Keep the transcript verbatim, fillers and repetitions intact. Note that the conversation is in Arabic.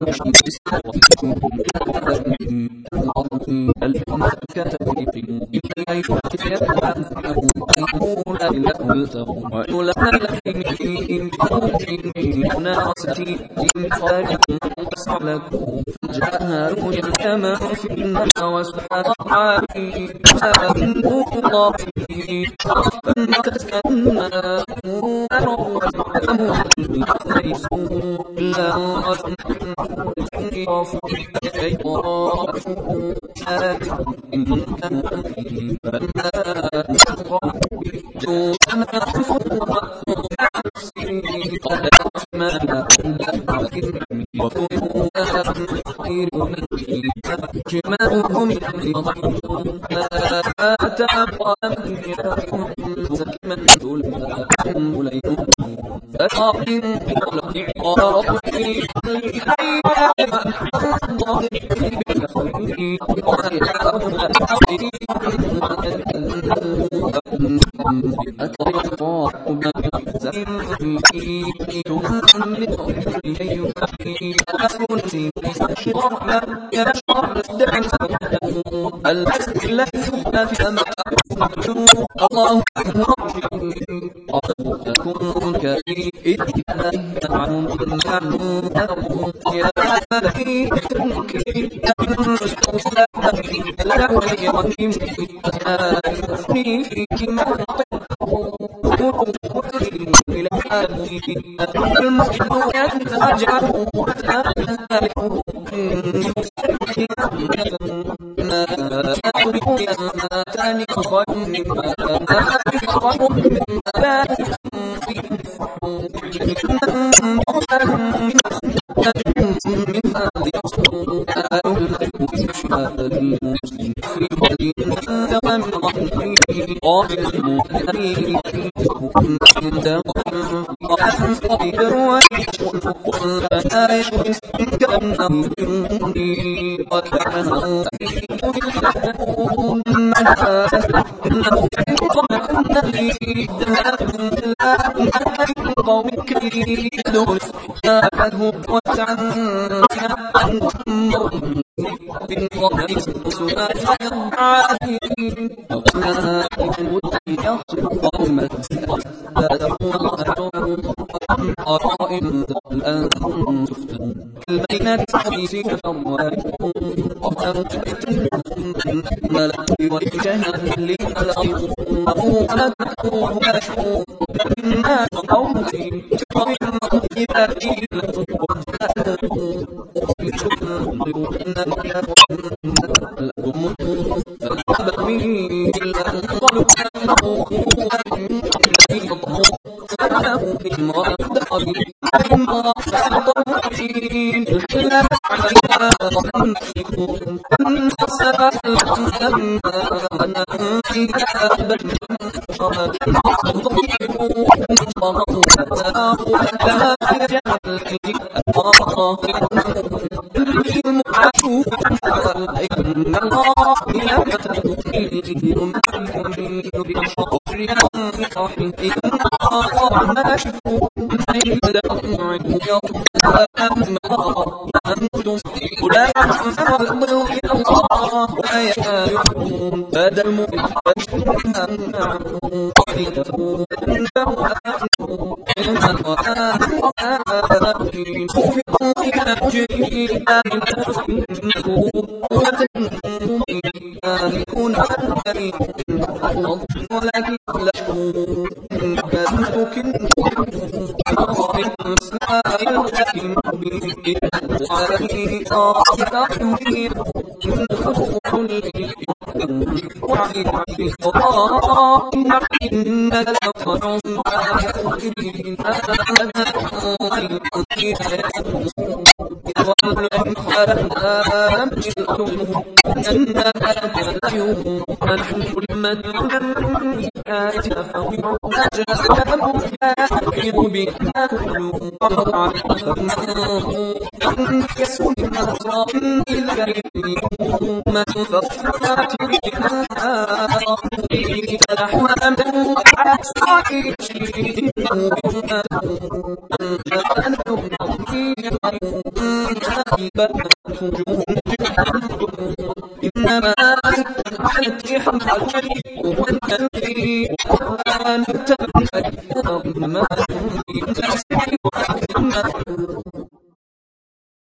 جاءها رؤيا كما في النار وسبحان الله الله فتسكننا جماعهم الحسن لا يخفى في سماء الله أكون كريم إذ عنهم عنهم يا ملكي تنكي لا يغنم يغني فيك ما إلى المسجد يتجعل تاني خير البينات حديثك فالوارثون ملك وجهه لي الأرض أبوها تكون مشهور ما قومي تقوم إذا إلا بنت وجوههم إنما علت ريحا الولي والكلبي وقرآن تبني ما تنبي الناس